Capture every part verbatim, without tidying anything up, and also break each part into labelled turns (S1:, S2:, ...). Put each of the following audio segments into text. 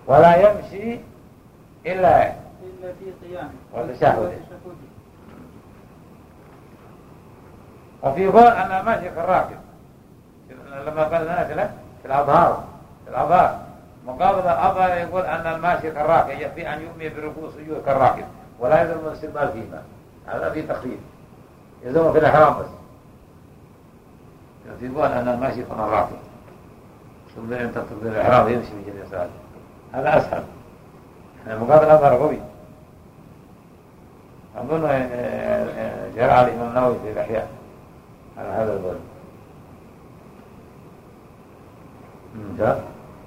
S1: ولا يمشي إلا
S2: إلا في قيامه
S1: والتشهد. وفي يقول أن الماشي كالراكب لما قال نازلة في الأظهار في الأظهار مقابل الأظهر يقول أن الماشي كالراكب يكفي أن يؤمي بركوع سجود كالراكب ولا يلزم الاستقبال فيما. هذا في تخفيف يلزم في الإحرام بس. يقول أن الماشي كالراكب ثم أن تقبل الإحرام يمشي في جميع ساعته هذا أسهل. مقابل الأظهر قوي. أظن جرى الإمام النووي في الإحياء على هذا القول. جاء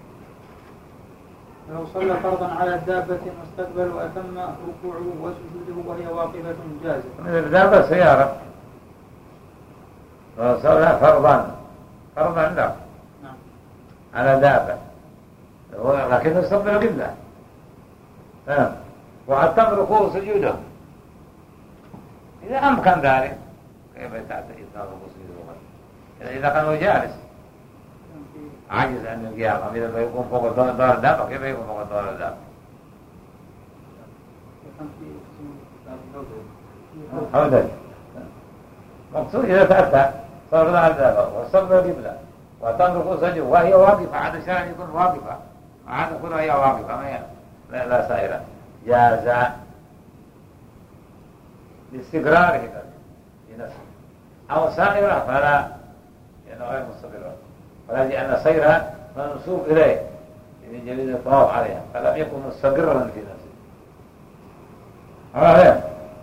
S2: لو صلى فرضا على الدابة واستقبل وأتم ركوعه وسجوده وهي واقفة جازت.
S1: مثل الدابة سيارة لو صلى فرضا فرضا عنده
S2: نعم
S1: على دابة لكن يستقبل قبله فهم وأتم ركوعه وسجوده إذا أمكن ذلك كيف يتعطي إثناء ركوع وسجوده إذا كان هو جالس عاجز عن القيام إذا يكون فوق دار الدابة كيف يكون فوق دار الدابة؟ هودج مقصود إذا تأتى صار لها الدابة واستقبل قبلة وتنرك سجود وهي واقفة عاد شأن يكون واقفة عاد يكون هي واقفة ما لا, لا سائرة جاز لاستقراره لنفسه أو سائرة فلا لأنه غير مستقرة ولا لأن سيرها منسوب إليه من جليل الطواف عليها فلم يكن مستقرا في نفسه. هذا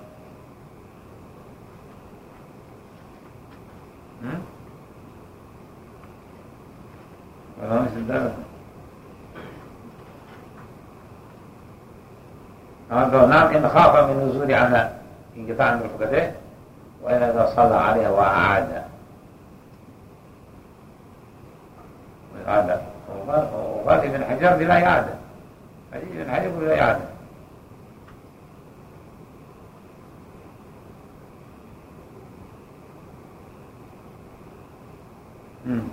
S1: ولا مش الدابة هذا نعم إن خاف من نزول على انقطاع من ركبتيه وإن إذا صلى عليها وأعاد وإعادة وقال ابن حجر بلا إعادة حديث ابن حجر بلا إعادة امم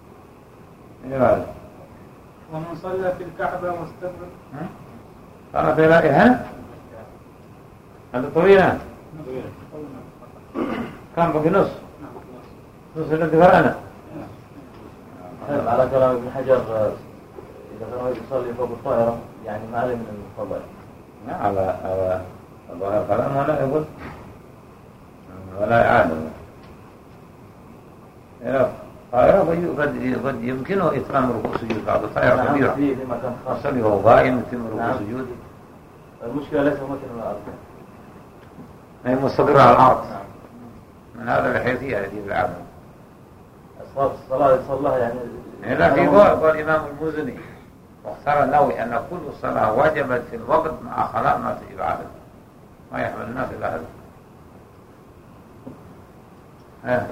S2: ومن صلى في الكعبة واستقبل
S1: صلى في لائها هذا طويلة كان بقي نص نص الذي فرعنا
S3: على كلام ابن حجر إذا كان يصلي فوق الطائرة يعني ما عليه من الفضل
S1: على على ظاهر كلام ولا يقول ولا إعادة طائرة قد يمكنه إتمام ركوع سجود بعض الطائرة كبيرة أصلي وهو قائم يتم ركوع سجود.
S3: المشكلة ليس ممكن الأرض
S1: هي مستقرة على الأرض من هذا الحيثية التي في العالم
S3: أصحاب الصلاة صلاها يعني
S1: لكن قال الإمام المزني واختار النووي أن كل صلاة وجبت في الوقت مع خلاء ما تجب عدد ما يحمل الناس إلى هذا. ها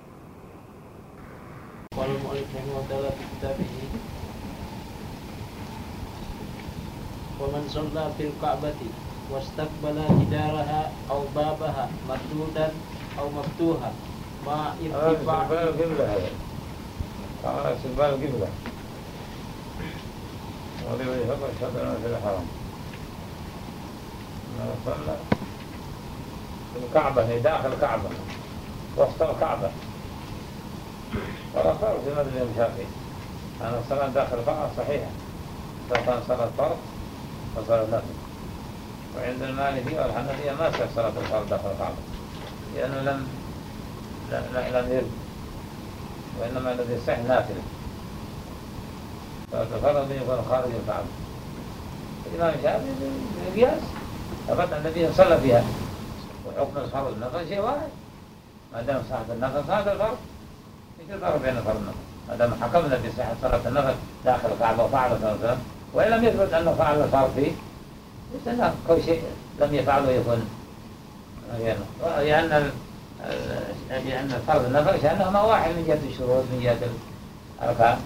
S4: قال المؤلف رحمه الله في كتابه ومن صلى في الكعبة واستقبل جدارها أو بابها مردودا أو مفتوحا مع ارتفاع
S1: القبلة هذا قال استقبال القبلة وضي وجهك واشهد أن في الحرم من صلى في الكعبة هي داخل الكعبة وسط الكعبة ولا فرق في مدى الشافعي أن الصلاة داخل الكعبة صحيحة سواء كان صلاة فرض وصلاة نفل وعند المالكية والحنفية ما صح صلاة الفرض داخل الكعبة لأنه لم لم يرد وإنما الذي يصح نافلة صلاة الفرض يكون خارج الكعبة. الإمام الشافعي بالقياس ثبت أن النبي صلى فيها وحكم الفرض النفل شيء واحد ما دام صحة النفل صحة الفرض ايش الفرق بين الفرض والنفل ما دام حكمنا بصحة صلاة النفل داخل الكعبة وفعل صلى الله عليه وسلم وإن لم يثبت أنه فعل الفرض فيه ليس كل شيء لم يفعله يكون لأن لأن الفرض النفل شأنهما واحد من جهة الشروط من جهة الأركان.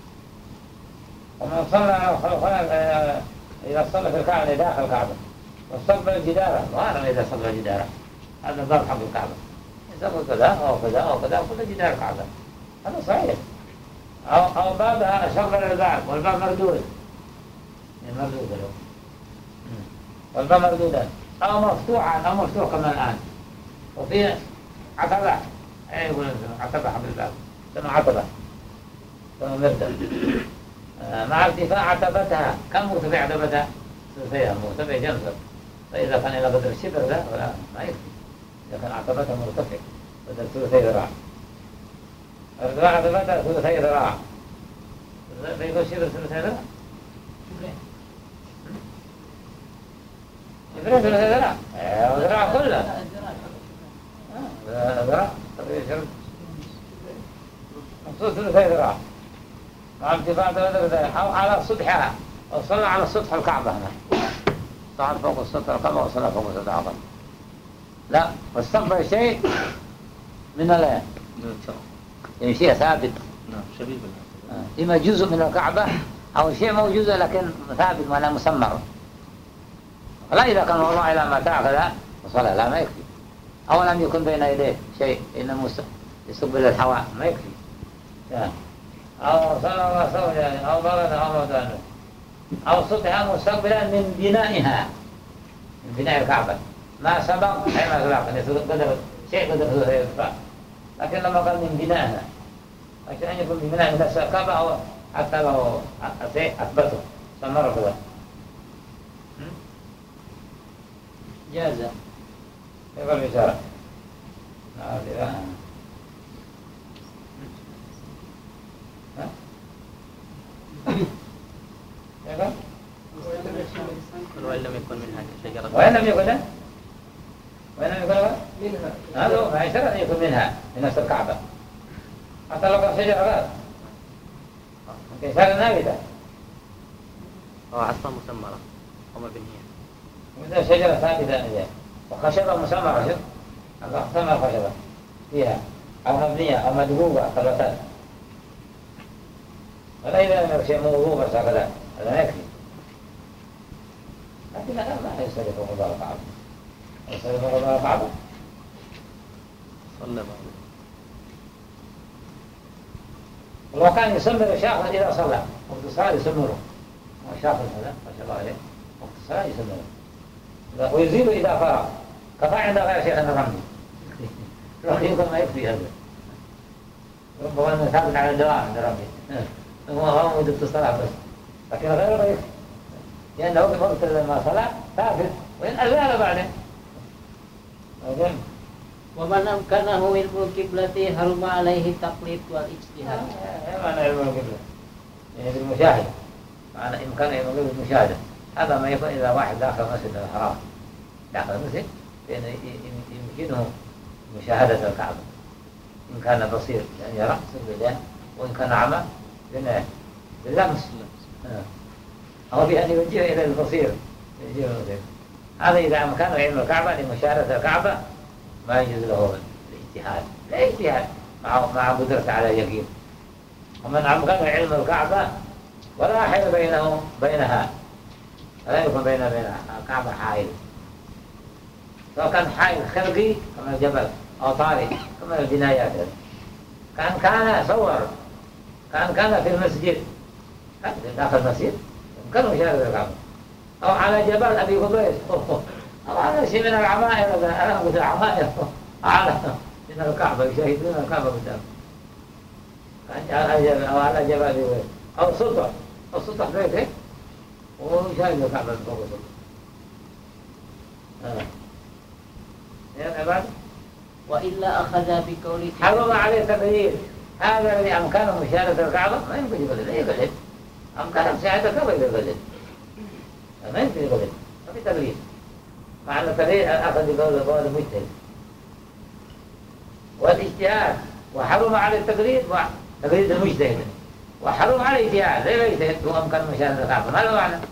S1: ومن صلى إذا صلى في الكعبة داخل الكعبة واستقبل الجدار وأنا إذا استقبل الجدار هذا ضرب حق الكعبة يستقبل كذا أو كذا أو كذا كل جدار الكعبة هذا صحيح. أو أو بابها استقبل الباب والباب مردود مردودة له. والباب مردودا أو مفتوحا أو مفتوح كما الآن. وفي عتبة، أي يقول عتبة حبل الباب ثم عتبة ثم مردة مع ارتفاع عتبتها. كم مرتفع عتبتها؟ ثلثيها، مرتفع جنزر. فإذا كان إلى قدر الشبر ذا ولا ما يكفي. إذا كان عتبتها مرتفع قدر ثلثي ذراع، ارتفاع عتبتها ثلثي ذراع، فيقول شبر ثلثي ذراع. شبر ثلثي ذراع، ذراع كلها ذراع مقصود ثلثي ذراع مع ارتفاع ثلثي أو على سطحها، وصلنا على سطح الكعبة هنا، صعد فوق سطح الكعبة وصلنا فوق سطح العظم. لا، واستقبل شيء من ال يعني شيء ثابت.
S3: نعم شبيه
S1: آه. إما جزء من الكعبة أو شيء موجود لكن ثابت ولا مسمر. لا إذا كان وضع إلى متاع كذا وصلى لا ما يكفي. أو لم يكن بين يديه شيء إنما يستقبل الهواء ما يكفي. يعني. أو صلى الله صلى يعني أو ضرد أو مدانه أو سطحها مستقبلا من بنائها، من بناء الكعبة ما سبق أي ما سبق قدر شيء قدر هذا يرفع. لكن لما قال من بنائها عشان أن يكون من بناء نفس الكعبة أو حتى لو أثبته استمر كذا
S4: جاز.
S1: يقول بشارة نعم إذا يقول
S3: وإن لم يكن منها شجرة
S1: وإن لم يكن وإن لم يكن منها هذا ما يشترط أن يكون منها من نفس الكعبة حتى لو كان شجرة غير ممكن شجرة نابتة
S3: أو عصا مسمرة أو مبنية
S1: مثل شجرة ثابتة وخشبة مسمرة شوف أقسام الخشبة فيها أو مبنية أو مدبوبة ثلاثات. ولا إذا لم شيء موضوع بس هكذا هذا ما يكفي. لكن هذا ما يستجد فوق ظهر الكعبة. يستجد فوق ظهر الكعبة
S3: صلى بعض.
S1: ولو كان يسمر شاخص إذا صلى وقت الصلاة يسمره شاخص هذا ما شاء الله عليه وقت الصلاة يسمره ويزيل إذا فرغ قطع عند غير شيخ الرملي الرملي يقول ما يكفي هذا ربما أنه ثابت على الدوام عند الرملي هو هو مدة الصلاة بس لكن غيره ما يكفي لأنه وقت ما صلى ثابت وإن أزال بعده.
S4: ومن أمكنه علم القبلة حرم عليه التقليد والاجتهاد.
S1: ما معنى علم القبلة؟ يعني بالمشاهدة، معنى إمكان علم القبلة بالمشاهدة. هذا ما يكون إذا واحد داخل مسجد الحرام داخل المسجد فإنه يمكنه مشاهدة الكعبة إن كان بصير يعني يرى بالله، وإن كان أعمى باللمس أو بأن يوجه إلى البصير يوجه البصير. هذا إذا أمكنه علم الكعبة لمشاهدة الكعبة ما يجوز له الاجتهاد، لا اجتهاد مع مع قدرته على اليقين. ومن أمكنه علم الكعبة ولا حيل بينه بينها ولا يكون بين بين الكعبة حائل، سواء كان حائل خلقي كما الجبل أو طارئ كما البنايات. كان كان صور كان كان في المسجد كان داخل المسجد يمكنه مشاهدة الكعبة، أو على جبل أبي قبيس أو على شيء من العمائر أنا أقول العمائر على من الكعبة يشاهدون الكعبة قدام أو على جبل أو سطح أو سطح بيته ويشاهد الكعبة من فوق السطح. يا عباد
S4: وإلا أخذ بقوله
S1: حرم عليه التقليد. هذا الذي أمكنه مشاهدة الكعبة ما يمكن يقلد، لا يقلد. أمكنه مشاهدة الكعبة يقلد، ما يمكن يقلد، ما في تقليد. مع أن التقليد أخذ بقول قول المجتهد والاجتهاد. وحرم عليه التقليد تقليد المجتهد، وحرم عليه الاجتهاد لا يجتهد وأمكن مشاهدة الكعبة. ما له معنى؟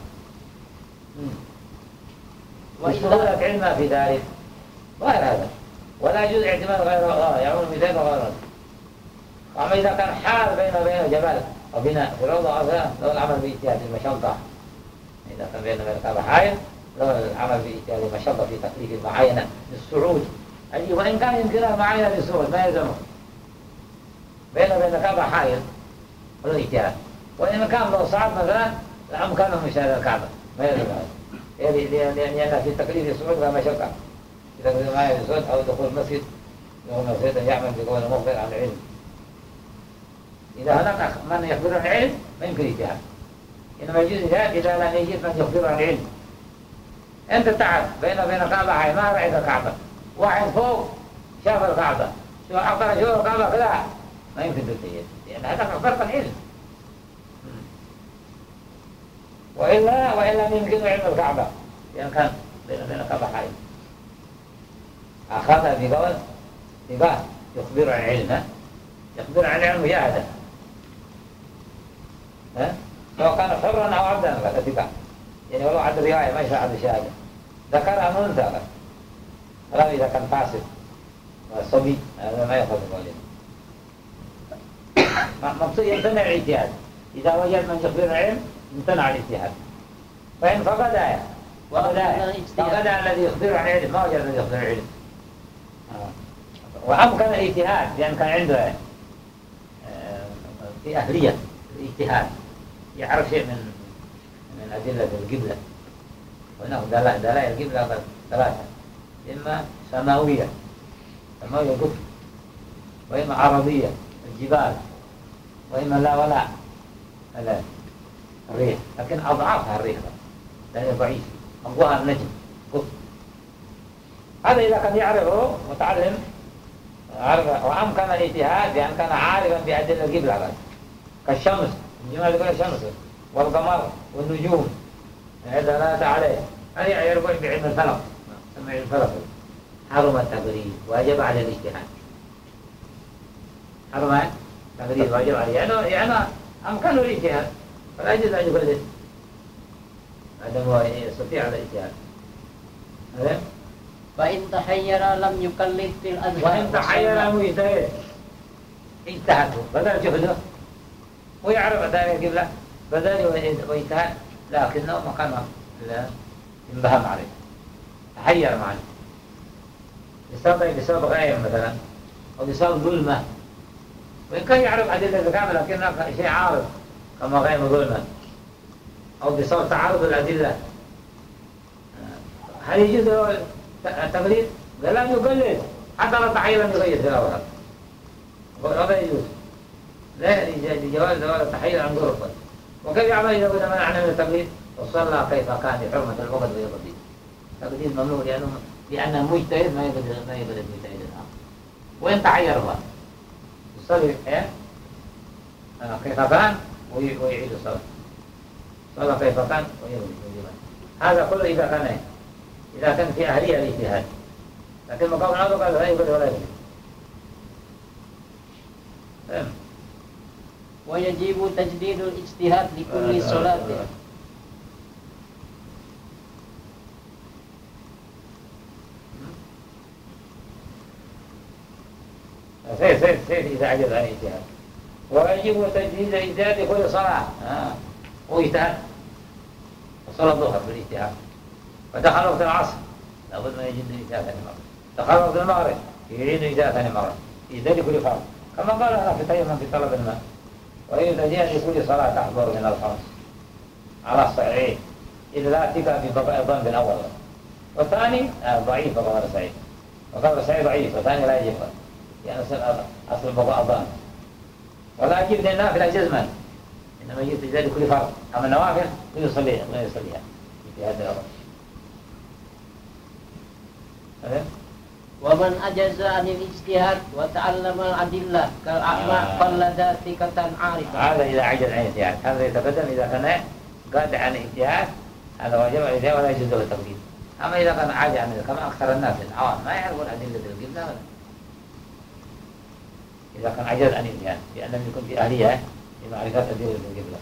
S1: وإلا علم في ذلك غير هذا، ولا يجوز اعتماد غير الله يعون مثال غيره. أما إذا كان حال بين وبين جبل وبناء في روضة أصلا لو العمل باجتهاد المشقة، إذا كان بين وبين الكعبة حائل لو العمل باجتهاد المشقة في تكليف معينة للصعود، أي وإن كان يمكنها معينة للصعود ما يلزمه بين وبين الكعبة حائل ولو اجتهاد. وإن كان لو صعد مثلا أمكانهم مشاهدة الكعبة ما يلزم يعني لأن في تقليد السعود لا مشقة إذا كنت معي السعود أو دخول المسجد يقول مسجد يعمل بقول المخبر عن العلم. إذا هناك من يخبر عن العلم ما يمكن اجتهاد، إنما يجوز اجتهاد إذا لم يجد من يخبر عن العلم. أنت تعب بين وبين الكعبة حي ما رأيت الكعبة، واحد فوق شاف الكعبة شو أقدر أشوف الكعبة كذا ما يمكن تجتهد لأن هذا فرق العلم. وإلا وإلا يمكن علم الكعبة لأن كان بين وبين الكعبة حي أخذها بقول بقول يخبر عن العلم، يخبر عن العلم مجاهدة ها سواء كان حرا أو عبدا هذا ثقة يعني ولو عد الرواية ما يشرع عد الشهادة ذكرها منثى ولا إذا كان فاسد صبي هذا ما يأخذ بقوله. مقصود يمتنع الاجتهاد إذا وجد من يخبر العلم امتنع الاجتهاد، فإن فقد آية فقد آية فقد الذي يخبر عن العلم ما وجد الذي يخبر عن العلم وأمكن الاجتهاد لأن كان عنده في أهلية الاجتهاد يعرف شيء من من أدلة القبلة. وهناك دلائل القبلة ثلاثة، إما سماوية سماوية الكفر، وإما عرضية الجبال، وإما لا ولا لا الريح، لكن أضعافها الريح لأنه ضعيف أقواها النجم كفر. هذا إذا كان يعرفه متعلم وأمكن الاجتهاد بأن كان عارفا بأدلة القبلة كالشمس الجماعة يقول الشمس والقمر والنجوم دلالة عليه هذا يعرف بعلم الفلك سمع الفلك. حرم التقليد واجب على الاجتهاد، حرم التقليد واجب عليه يعني يعني أمكنه الاجتهاد فلا يجوز أن يقلد هذا هو يستطيع الاجتهاد.
S4: فإن تحير لم يقلد في الأذهان
S1: وإن تحير لم يجتهد اجتهد بدل جهده ويعرف ذلك القبلة بدل واجتهد لكنه مكان انبهم عليه تحير معه بسبب بسبب غاية مثلا أو بسبب ظلمة، وإن كان يعرف أدلة الكامل لكنه شيء عارض كما غاية ظلمة أو بسبب تعارض الأدلة هل يجوز له التقليد؟ لا يقلد حتى لو تحير لم يغير تلاوتها وهذا يجوز لا لجواز زوال التحير عن غرفة. وكيف يعمل إذا كنا منعنا من التقليد وصلى كيف كان بحرمة الوقت ويقضي التقليد ممنوع لأنه لأنه مجتهد ما يقلد ما يقلد مجتهد الآخر. وإن تحير هو يصلي إيه آه كيف كان ويعيد الصلاة صلى كيف كان ويقضي. هذا كله إذا كان إيه؟ إذا كان في أهلية الاجتهاد، لكن مقام هذا قال لا يقلد ولا يقلد.
S4: ويجب تجديد الاجتهاد لكل صلاة.
S1: سير سير سير إذا عجز عن الاجتهاد. ويجب تجديد الاجتهاد لكل صلاة آه. واجتهاد وصلاة الظهر بالاجتهاد ودخل وقت العصر لابد من يجد الاجتهاد ثاني مرة، دخل وقت المغرب يعيد الاجتهاد ثاني مرة يجتهد لكل فرض كما قال هنا في تيمم في طلب الماء. ويجب تجديد لكل صلاة تحضر من الخمس على الصحيح إذا لا ثقة ببقاء الظن بالأول، والثاني آه ضعيف وقال سعيد وقال سعيد ضعيف والثاني لا يجب يعني أصل بقاء الظن. ولا يجب للنافلة جزما إنما يجب تجديد لكل فرض، أما النوافل لا يصليها لا يصليها في هذا الأمر.
S4: ومن أجز عن الاجتهاد وتعلم الأدلة كالأعمى قلد ثقة عارفة.
S1: هذا إذا عجز عن الاجتهاد هذا يتقدم إذا كان قادر عن الاجتهاد هذا واجب عليه ولا يجوز له التقليد. أما إذا كان عاجز عن كما أكثر الناس العوام ما يعرفون أدلة القبلة ولا إذا كان عجز عن الاجتهاد لأنه يكون في أهلية لمعرفة أدلة القبلة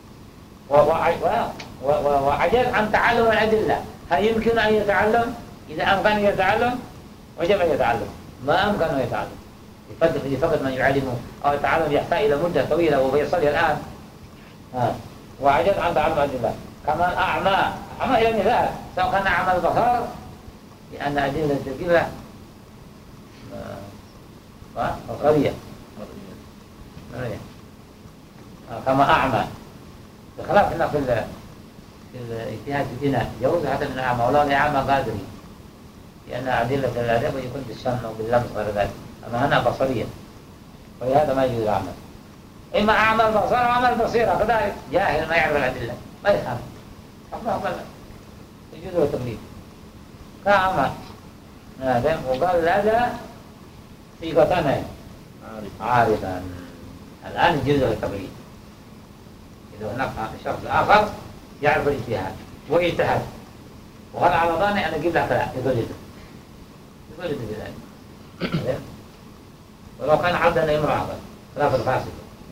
S1: وعجز عن تعلم الأدلة. هل يمكن أن يتعلم؟ إذا أمكن أن يتعلم وجب أن يتعلم، ما أمكن أن يتعلم فقط من يعلمه أو يتعلم يحتاج إلى مدة طويلة وبيصلي الآن ها. وعجز عن تعلم أدلة كما الأعمى أعمى إلى مثال سواء كان أعمى البصر لأن أدلة القبلة بصرية كما أعمى بخلاف هنا في في الاجتهاد في البناء يجوز حتى من الأعمى، والله الأعمى قادري، لأن أدلة الأدب يكون بالشم وباللمس غير ذلك، أما هنا بصريا، ولهذا ما يجوز العمل. إما أعمى البصر أو أعمى البصيرة كذلك، جاهل ما يعرف الأدلة ما يفهم، أقول يجوز له التقليد كأعمى. هذا وقال هذا صيغتان عارضا، الآن يجوز له التقليد. إذا هناك شخص آخر يعرف الاجتهاد ويجتهد وقال على ظني أن أجيب له كذا يقلده يقلده بذلك، ولو كان عبدا امرأة خلاف الفاسد.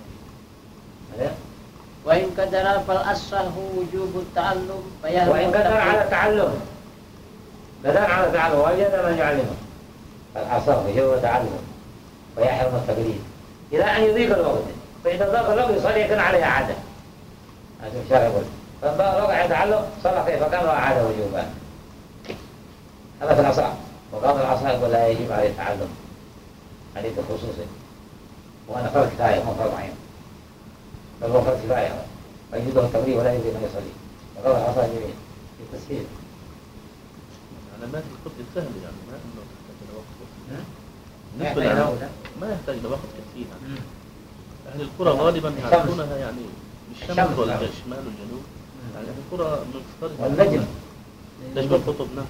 S4: وإن قدر فالأصل هو وجوب التعلم،
S1: وإن قدر على التعلم قدر على التعلم وجد من يعلمه، الأصل هو تعلم ويحرم التقليد إلى أن يضيق الوقت، فإذا ضاق الوقت يصلي يكون عليه عادة. هذا الشرع يقول فإذا وقع يتعلم صلى كيف كان وعاد وجوبا، هذا في العصا. وقام العصا يقول لا يجب عليه التعلم، حديث خصوصي، وأنا فرض كفاية مو فرض عين، بل هو فرض كفاية فيجوزه التقليد ولا يجب أن يصلي. وقام العصا جميل في التسهيل.
S3: علامات القدر سهل يعني ما إنه تحتاج إلى وقت.
S1: ما
S3: بالنسبة
S1: يحتاج
S3: لنا ما يحتاج إلى وقت كثير. أهل القرى غالبا يعرفونها يعني بالشمس والشمال والجنوب، يعني أهل القرى مفترض
S1: والنجم
S3: نجم القطب. نعم.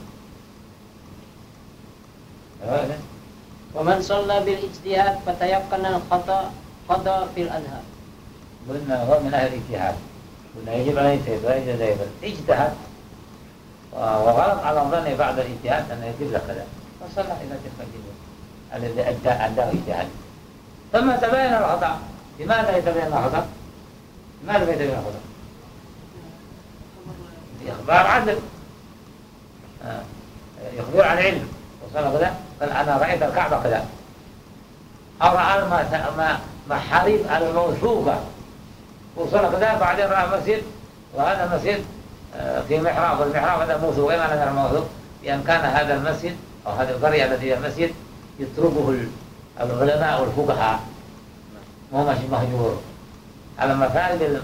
S4: ومن صلى بالاجتهاد فتيقن الخطأ قضى في الأذهب.
S1: قلنا هو من أهل الاجتهاد، قلنا يجب عليه يجتهد ولا يجوز له اجتهد وغلط على ظنه بعد الاجتهاد أنه يجب له كذا فصلى إلى تلك الجنة الذي أدى أداه اجتهاد ثم تبين الخطأ. لماذا يتبين الخطأ؟ لماذا يتبين الخطأ؟ إخبار عدل، يخبر عن علم وصل كذا، قال أنا رأيت الكعبة كذا، أو رأى ما محاريب الموثوقة وصل كذا، بعدين رأى مسجد وهذا المسجد في محراب، والمحراب هذا موثوق. إما أنا موثوق لأن كان هذا المسجد أو هذه القرية التي فيها المسجد يتركه العلماء والفقهاء، مو ماشي مهجور على مفاد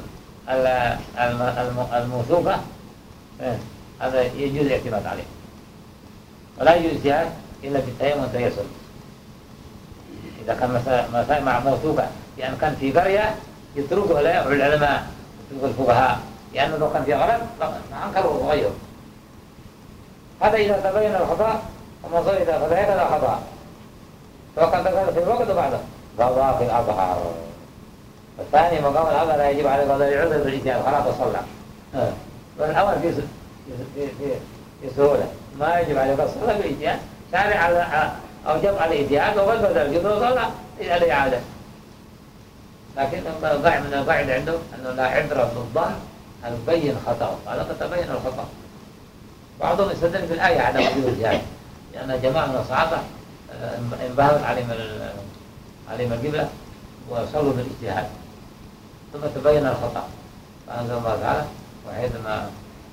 S1: الموثوقة، هذا يجوز الاعتماد عليه، ولا يجوز اجتهاد إلا بالتيمم والتيسر. إذا كان مسائل مع موثوقة لأن كان في قرية يتركه العلماء يتركه الفقهاء، لأنه لو كان في غلط أنكروا وغيروا. هذا إذا تبين الخطأ وما صار إذا فذا هكذا خطأ، فقد تقال في الوقت وبعده قضاء في الأظهر. الثاني مقام الأظهر لا يجب عليه قضاء العذر بالاجتهاد خلاص وصلى. والأول في في في في سهولة ما يجب عليه قضاء صلى بالاجتهاد، شارع على أوجب على الاجتهاد وقد بدل الجذور صلى إلى الإعادة. لكن القاعدة من القاعدة عنده أنه لا عذر بالظن البين خطأ، هذا قد تبين الخطأ. بعضهم يستدل بالآية على وجوب الاجتهاد، لأن جماعة من الصحابة انبهرت عليهم عليهم القبلة وصلوا بالاجتهاد ثم تبين الخطأ، فأنزل الله تعالى وحيثما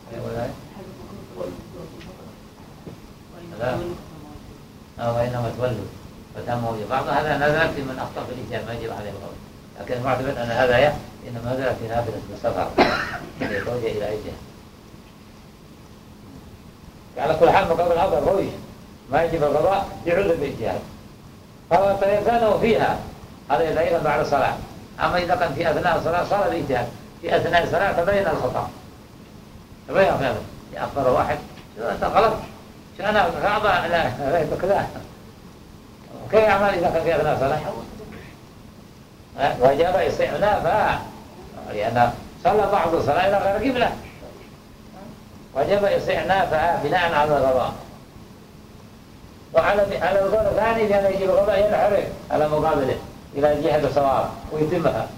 S1: لا أو إنما تولوا فتموا بعض هذا نزل في من أخطأ في الاجتهاد ما يجب عليه القول، لكن المعتمد أن هذا يا إنما نزل في نافذة السفر يتوجه إلى أي جهة. على كل حال مقام الأفضل روي ما يجب القضاء بعذر بالاجتهاد، فهو تيقنه فيها هذا إذا أيضا بعد الصلاة. أما إذا كان في أثناء الصلاة صار الاجتهاد، في أثناء الصلاة تبين الخطأ، تبين فعلا أخبر واحد شو أنت غلط شو أنا كعبة لا رأيت كذا، وكيف يعمل إذا كان في أثناء الصلاة؟ وجب استئنافها لأن صلى بعض الصلاة إلى غير قبلة، وجب استئنافها بناء على القضاء. وعلى على القول الثاني كان يجب القضاء ينحرف على مقابله إلى جهة الصواب ويتمها.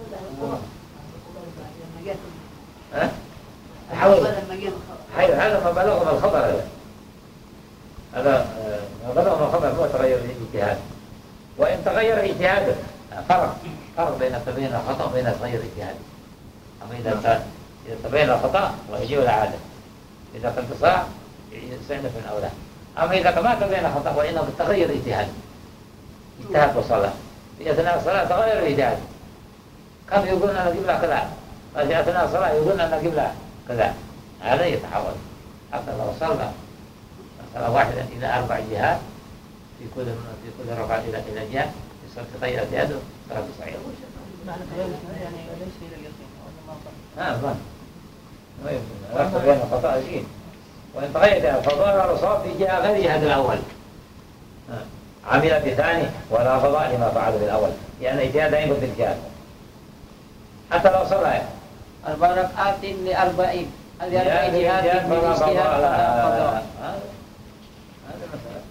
S1: ها؟ حول هذا ما بلغهم الخبر، هذا هذا ما بلغهم الخبر هو تغير الاجتهاد. وإن تغير اجتهاده فرق فرق بين تبين الخطأ وبين تغير الاجتهاد. أما إذا إذا تبين الخطأ ويجيب العادة، إذا كنت صح يستأنف من أولى. أما إذا ما تبين الخطأ وإنه بالتغير اجتهاد اجتهاد وصلاة في أثناء الصلاة تغير الاجتهاد، كانوا يقولون أن القبلة كذا، في أثناء الصلاة يقولون أن القبلة كذا، هذا يتعود. حتى لو صلى صلاة واحدة إلى أربع جهات في كل في كل ركعة إلى إلى جهة يصير تغير يده صلاة صحيحة.
S4: معنى يعني ليس إلى اليقين
S1: ها ظن ما يمكن لا يستطيع أن خطأ الدين. وإن تغير فظهر الصواب في جهة غير جهة الأول عمل بثاني ولا فضاء لما فعل بالأول، يعني اجتهاد لا ينقض الاجتهاد حتى لو صلى
S4: أربع ركعات لأربعين لأربع جهات من
S1: فلا
S4: اجتهاد فلا فضاء.
S1: هذا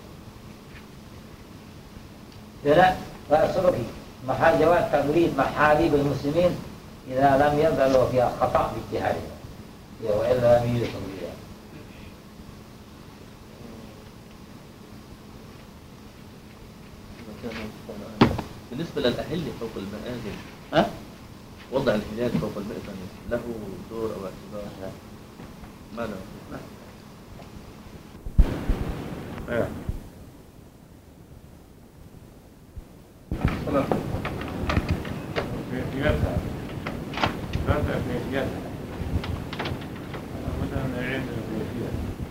S1: مسألة. فالسلوكي محال جواز تقليد محاليب المسلمين إذا لم يظهر فيها خطأ باجتهادهم وإلا لم يدركوا بها.
S3: بالنسبة للأهل فوق المآذن،
S1: ها؟
S3: وضع الهلال فوق المأذن له دور أو اعتبار؟ ما له؟
S1: ايوه.
S5: الصلاة كيفيتها لا كيفيتها مثلا نعيد الكيفية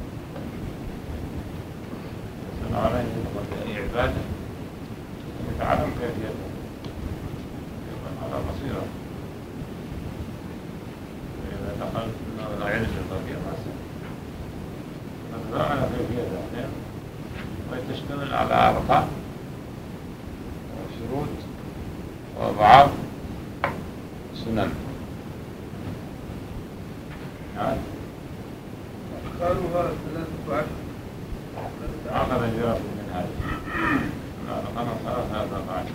S5: يسأل عليه يدخل أي عبادة يتعلم كيفيتها يكون على بصيرة. إذا دخل أنه لا يعرف الكيفية مثلا فلا على كيفيتها وتشتمل على أرقام وشروط وأضعاف سنن. نعم.
S2: قالوا هذا ثلاثة عشر
S5: أخذ الجواب من هذا. أنا ثلاثة عشر.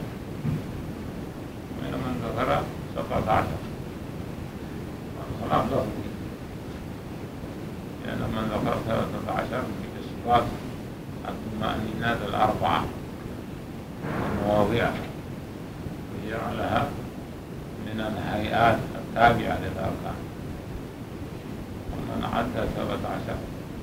S5: من من ذكر سبعة عشر. الخلاف لفظي. لأن من ذكر ثلاثة عشر بإثبات الطمأنينات الأربعة المواضيع وجعلها من الهيئات التابعة للأركان. ومن عد سبعة عشر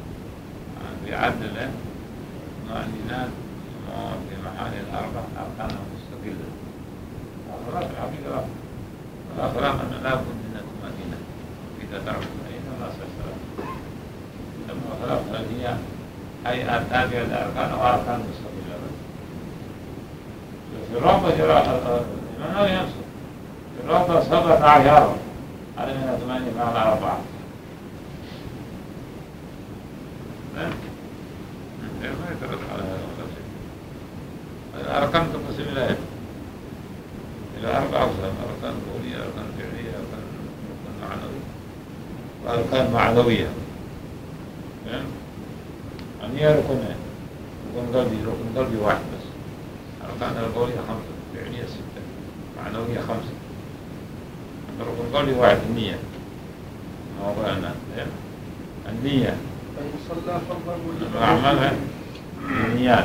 S5: بعدل الطمأنينات في محل الأربع أركان مستقلة. الصلاة الحقيقة الصلاة أن لا بد من الطمأنينة إذا تعرف الطمأنينة ولا صلاة. لما الصلاة هي هيئات تابعة للأركان وأركان مستقلة. في الرابطة جراء الإمام لا ينصر في الرابطة سبعة عشر على من ثمانية مع الأربعة. ما يترد على هذا ولا شيء. الأركان تنقسم إلى إلى أربعة أقسام: أركان قولية، أركان فعلية، أركان معنوية، وأركان معنوية. النية ركنين، ركن قلبي ركن قلبي واحد بس. أركان القولية خمسة، فعلية ستة، معنوية خمسة. ركن قلبي واحد النية. موضوعنا النية.
S2: صلى فرضا
S5: أعمالها النيات.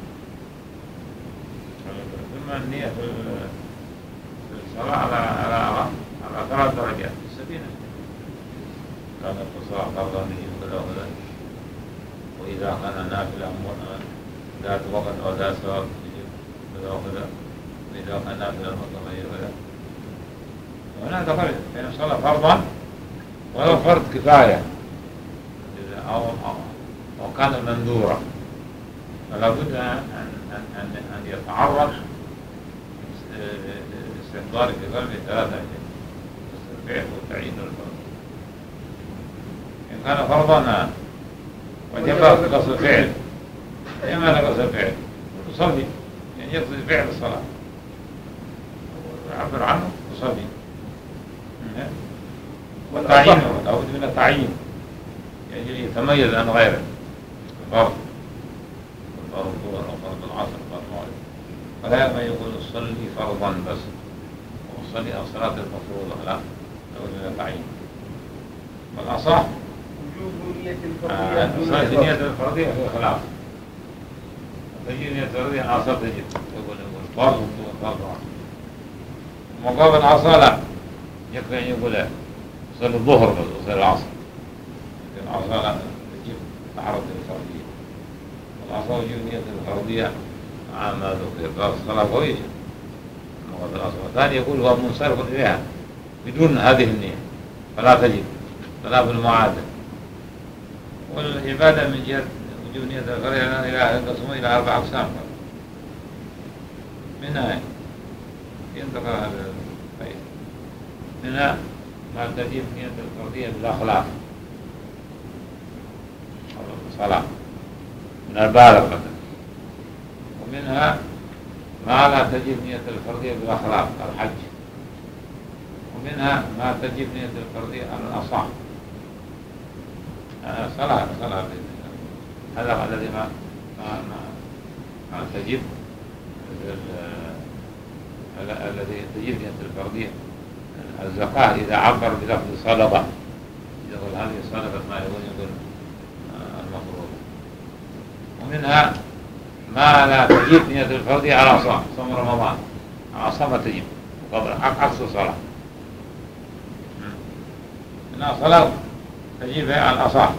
S5: ثم النية في الصلاة على على على ثلاث درجات في السفينة. كانت الصلاة فرضا كذا وكذا، وإذا كان نافلة ذات وقت أو ذات ثواب كذا وكذا، وإذا كان نافلة مطلقة كذا. وهنا تفرق بين الصلاة فرضا ولو فرض كفاية أو أو كان مندورا، فلا بد أن أن أن أن يتعرض لاستحضار في قلبه ثلاثة أشياء: الفعل والتعيين والفرض. إن كان فرضا وجب قصد الفعل، إما قصد الفعل تصلي، يعني يقصد فعل الصلاة ويعبر عنه تصلي. والتعيين لابد من التعيين، يعني يتميز عن غيره. الفرض فرض الظهر أو فرض العصر فرض المغرب، فلا ما يقول صلي فرضا بس وصلي أو صلاة المفروضة، لا، لابد من التعيين. والأصح
S2: وجوب نية
S5: آه
S2: الفرضية
S5: نية الفرضية في خلاف. تجي نية الفرضية العصر تجي يقول يقول فرض فرض مقابل العصر لا، يكفي أن يقول صلي الظهر بس وصلي العصر. لكن العصر لا تجيب تعرض للفرضية. العصر وجوب نية الفرضية عما ذكر باب الصلاة قوية مقابل العصر. الثاني يقول هو منصرف إليها بدون هذه النية فلا تجب، فلا بالمعادة. والعبادة من جهة وجوب نية الفريضة إلى ينقسم إلى أربع أقسام منها ينتقل هذا الخير منها ما تجب نية الفردية بالأخلاق الصلاة من البالغ مثلا، ومنها ما لا تجب نية الفردية بالأخلاق الحج، ومنها ما تجب نية الفردية على الأصح صلاة صلاة هذا الذي ما ما ما, ما تجب الذي تجب نية الفردية. الزكاة إذا عبر بلفظ صدقة يقول هذه صدقة ما يقول يقول المفروض. ومنها ما لا تجب نية الفردية على صوم صوم رمضان على صوم تجب قبل عكس الصلاة. منها صلاة تجب على الأصح،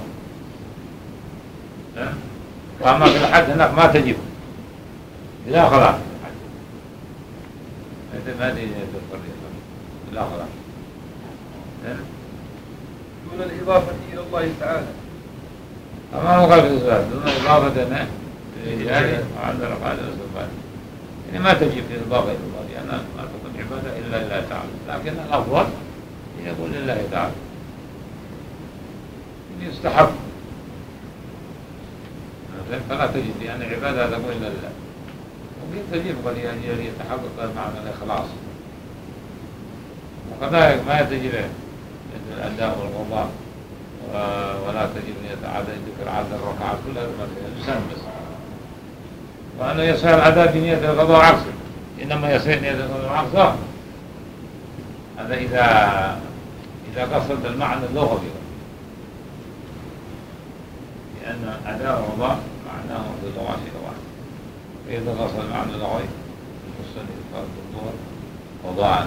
S5: وأما في الحج هناك ما تجب بلا خلاف ما تجب نية الفردية بلا خلاف
S6: دون الإضافة إلى الله تعالى.
S5: أما هو قال في الصلاة دون إضافة إليه يعني وعندنا قاعدة الصفات يعني ما تجب الإضافة إلى الله لأن يعني ما تكون عبادة إلا لله تعالى، لكن الأفضل يقول لله تعالى يستحب فلا تجب لأن عبادة تكون إلا لله. ممكن تجب قد يتحقق معنى الإخلاص، وكذلك ما تجب مثل الأداء والقضاء ولا تجب نية عدد ذكر عدد الركعات كلها الإنسان بس، وأنه يصير الأداء بنية القضاء عكسه، إنما يصير نية القضاء عكسه هذا إذا إذا قصد المعنى اللغوي، لأن أداء القضاء معناه باللغة شيء واحد، فإذا قصد المعنى اللغوي يصلي فرض الظهر قضاء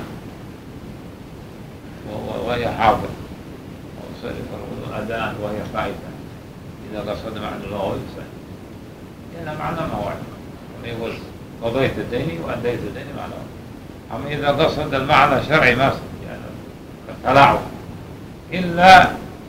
S5: وهي حاضر، ويصلي فرض أداء وهي فائتة إذا قصد معنى اللغوي يصلي، لأن معنى ما واحد يقول قضيت الدين وأديت الدين معنى واحد. أما إذا قصد المعنى الشرعي ما يعني التلاعب إلا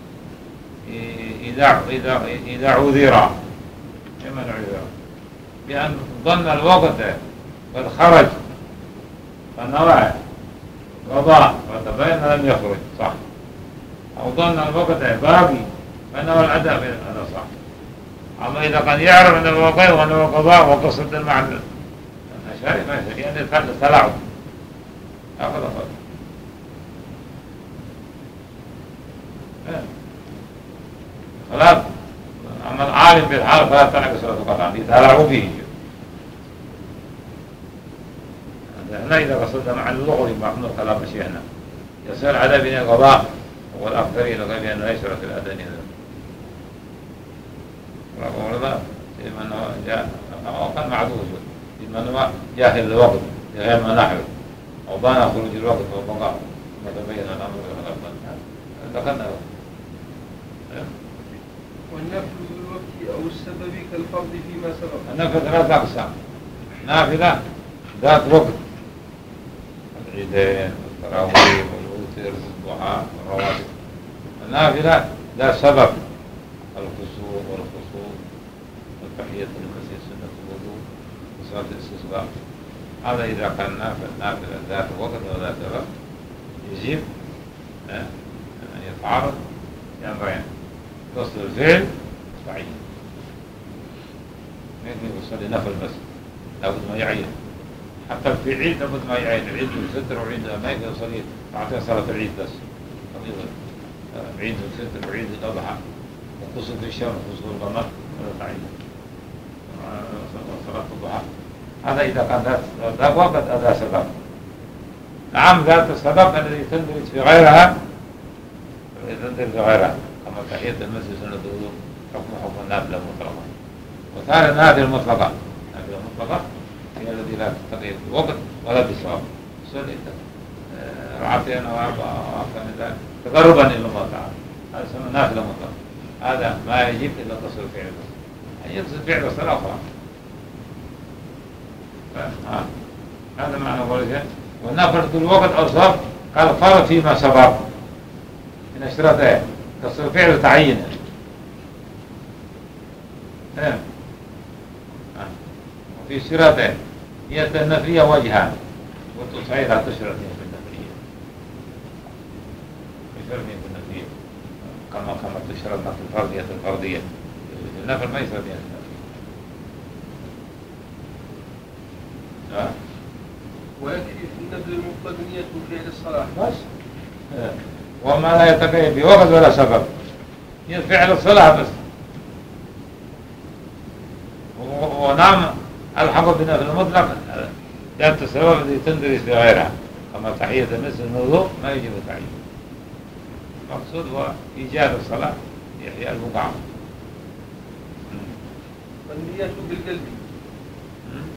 S5: إذا إذا إذا عذر لمن عذر بأن ظن الوقت قد خرج فنوى قضاء وتبين لم يخرج صح، أو ظن الوقت باقي فنوى الأداء هذا صح. أما إذا كان يعرف أن الوقت ونوى قضاء وقصد المعنى الشرعي ما يصير يعني التلاعب هكذا قال. خلاص أما العالم بالحال فلا تنعكس القرآن يتلاعب فيه. هنا إذا قصدنا مع اللغوي معنى كلام شيخنا يصير عذاب بين القضاء والأكثرين قال بأنه يشرك الأذان هذا ولا لمن جاء أو كان معذور لمن جاهل الوقت غير ما نحو أو بان خروج الوقت وبقاء ما تبين الأمر ذكرنا.
S6: والنفل بالوقت أو السبب كالفرض فيما سبق.
S5: النفل ثلاثة أقسام: نافلة ذات وقت العيدين والتراويح والوتر والضحى والرواتب. النافلة ذات سبب الخشوع والخصوم والتحية للمسيح سنة الوضوء وصلاة الاستسقاء. هذا إذا كان نافل نافلة ذات وقت وذات سبب يجب أن يتعارض بأمرين: قصد الفعل تعيين. ما يمكن يصلي نفل بس لابد ما يعين، حتى في عيد لابد ما يعين، عيد الفطر وعيد ما يمكن يصلي بعد صلاة العيد بس، عيد الفطر وعيد الأضحى وقصد الشمس وقصد القمر هذا تعيين، صلاة الضحى. هذا إذا كان ذات ذات وقت هذا سبب. نعم ذات السبب الذي تندرج في غيرها تندرج في غيرها كما تحية المسجد سنة الوضوء حكم حكم النافلة المطلقة. وثاني النافلة المطلقة، النافلة المطلقة هي التي لا تقيد بالوقت ولا بالصواب، صلي ركعتين أو أربعة أو أكثر من ذلك تقربا إلى الله تعالى، هذا اسمه نافلة مطلقة. هذا ما يجب إلا قصر الفعل بس، أن يقصد فعل الصلاة أخرى. هذا معنى قوله والنافلة بالوقت أو صواب قال فرض فيما سبق من اشتراطين: قصر الفعل تعين إيه. آه. وفي شرطين نية النفلية وجهان وتصعيدها تشرطين في النفلية تشرطين في النفلية كما كما تشرطنا في الفرضية الفرضية في النفل ما يشرطين في النفلية. آه.
S6: ويكفي في النفل المطلق نية فعل الصلاة
S5: بس إيه. وما لا يتقيد بوقت ولا سبب نية فعل الصلاة بس. ونعم الحق بالنفل المطلق كانت السبب الذي تندرس بغيرها كما تحية مثل الوضوء ما يجب تعيين. المقصود هو إيجاد الصلاة لإحياء البقعة.
S6: والنية بالقلب